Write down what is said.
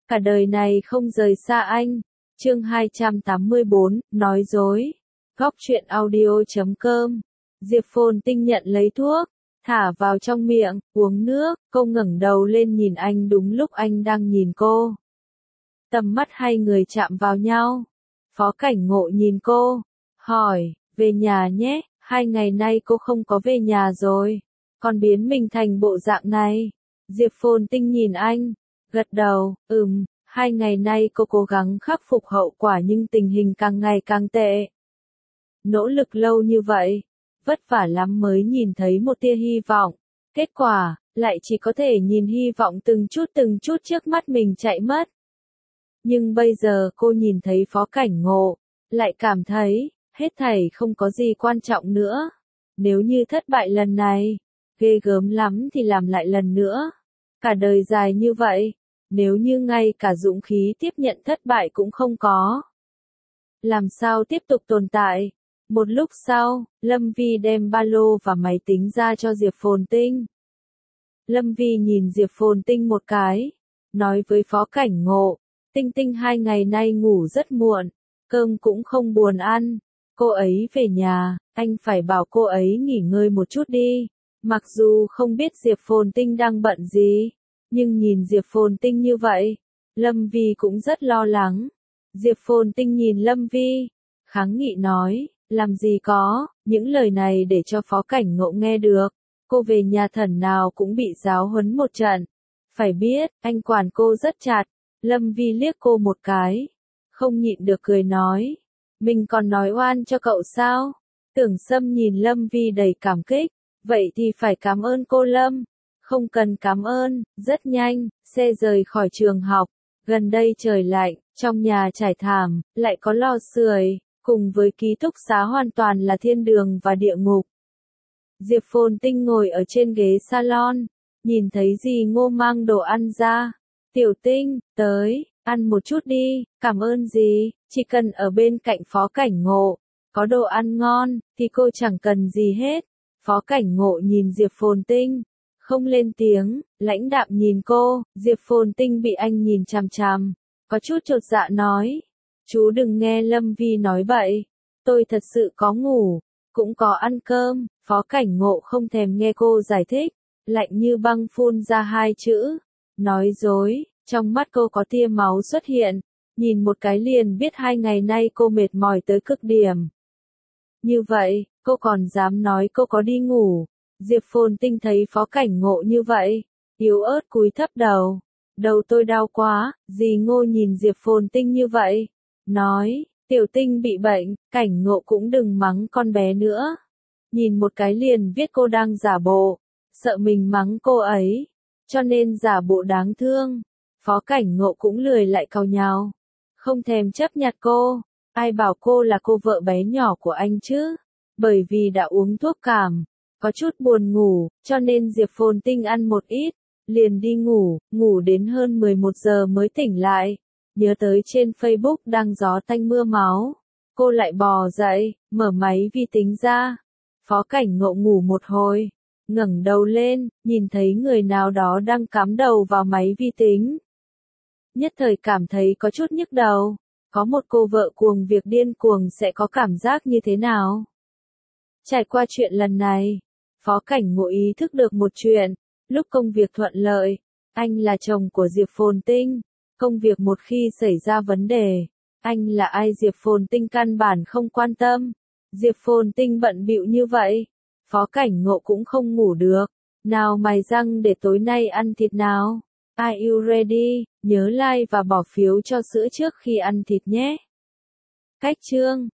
cả đời này không rời xa anh. Chương 284, nói dối. Góc truyện audio.com. Diệp Phồn Tinh nhận lấy thuốc, thả vào trong miệng, uống nước, cô ngẩng đầu lên nhìn anh đúng lúc anh đang nhìn cô. Tầm mắt hai người chạm vào nhau. Phó Cảnh Ngộ nhìn cô, hỏi, về nhà nhé, 2 ngày nay cô không có về nhà rồi, còn biến mình thành bộ dạng này. Diệp Phồn Tinh nhìn anh, gật đầu, 2 ngày nay cô cố gắng khắc phục hậu quả nhưng tình hình càng ngày càng tệ. Nỗ lực lâu như vậy, vất vả lắm mới nhìn thấy một tia hy vọng, kết quả, lại chỉ có thể nhìn hy vọng từng chút trước mắt mình chạy mất. Nhưng bây giờ cô nhìn thấy Phó Cảnh Ngộ, lại cảm thấy, hết thảy không có gì quan trọng nữa. Nếu như thất bại lần này, ghê gớm lắm thì làm lại lần nữa. Cả đời dài như vậy, nếu như ngay cả dũng khí tiếp nhận thất bại cũng không có, làm sao tiếp tục tồn tại? Một lúc sau, Lâm Vi đem ba lô và máy tính ra cho Diệp Phồn Tinh. Lâm Vi nhìn Diệp Phồn Tinh một cái, nói với Phó Cảnh Ngộ, Tinh Tinh 2 ngày nay ngủ rất muộn, cơm cũng không buồn ăn, cô ấy về nhà, anh phải bảo cô ấy nghỉ ngơi một chút đi. Mặc dù không biết Diệp Phồn Tinh đang bận gì, nhưng nhìn Diệp Phồn Tinh như vậy, Lâm Vi cũng rất lo lắng. Diệp Phồn Tinh nhìn Lâm Vi, kháng nghị nói, làm gì có, những lời này để cho Phó Cảnh Ngộ nghe được. Cô về nhà thần nào cũng bị giáo huấn một trận. Phải biết, anh quản cô rất chặt. Lâm Vi liếc cô một cái, không nhịn được cười nói, mình còn nói oan cho cậu sao? Tưởng Sâm nhìn Lâm Vi đầy cảm kích, vậy thì phải cảm ơn cô Lâm. Không cần cảm ơn, rất nhanh, xe rời khỏi trường học. Gần đây trời lạnh, trong nhà trải thảm, lại có lò sưởi, cùng với ký túc xá hoàn toàn là thiên đường và địa ngục. Diệp Phồn Tinh ngồi ở trên ghế salon, nhìn thấy dì Ngô mang đồ ăn ra. Tiểu Tinh, tới, ăn một chút đi, cảm ơn dì, chỉ cần ở bên cạnh Phó Cảnh Ngộ, có đồ ăn ngon, thì cô chẳng cần gì hết. Phó Cảnh Ngộ nhìn Diệp Phồn Tinh, không lên tiếng, lãnh đạm nhìn cô. Diệp Phồn Tinh bị anh nhìn chằm chằm, có chút chột dạ nói, chú đừng nghe Lâm Vi nói bậy, tôi thật sự có ngủ, cũng có ăn cơm. Phó Cảnh Ngộ không thèm nghe cô giải thích, lạnh như băng phun ra 2 chữ, nói dối. Trong mắt cô có tia máu xuất hiện, nhìn một cái liền biết 2 ngày nay cô mệt mỏi tới cực điểm. Như vậy, cô còn dám nói cô có đi ngủ. Diệp Phồn Tinh thấy Phó Cảnh Ngộ như vậy, yếu ớt cúi thấp đầu. Đầu tôi đau quá. Dì Ngô nhìn Diệp Phồn Tinh như vậy, nói, Tiểu Tinh bị bệnh, Cảnh Ngộ cũng đừng mắng con bé nữa. Nhìn một cái liền biết cô đang giả bộ, sợ mình mắng cô ấy, cho nên giả bộ đáng thương. Phó Cảnh Ngộ cũng lười lại càu nhàu, không thèm chấp nhặt cô. Ai bảo cô là cô vợ bé nhỏ của anh chứ? Bởi vì đã uống thuốc cảm, có chút buồn ngủ, cho nên Diệp Phồn Tinh ăn một ít, liền đi ngủ, ngủ đến hơn 11 giờ mới tỉnh lại. Nhớ tới trên Facebook đang gió tanh mưa máu, cô lại bò dậy, mở máy vi tính ra. Phó Cảnh Ngộ ngủ một hồi, ngẩng đầu lên, nhìn thấy người nào đó đang cắm đầu vào máy vi tính. Nhất thời cảm thấy có chút nhức đầu, có một cô vợ cuồng việc điên cuồng sẽ có cảm giác như thế nào? Trải qua chuyện lần này, Phó Cảnh Ngộ ý thức được một chuyện, lúc công việc thuận lợi, anh là chồng của Diệp Phồn Tinh, công việc một khi xảy ra vấn đề, anh là ai Diệp Phồn Tinh căn bản không quan tâm. Diệp Phồn Tinh bận bịu như vậy, Phó Cảnh Ngộ cũng không ngủ được. Nào mài răng để tối nay ăn thịt nào. Are you ready? Nhớ like và bỏ phiếu cho sữa trước khi ăn thịt nhé. Cách chương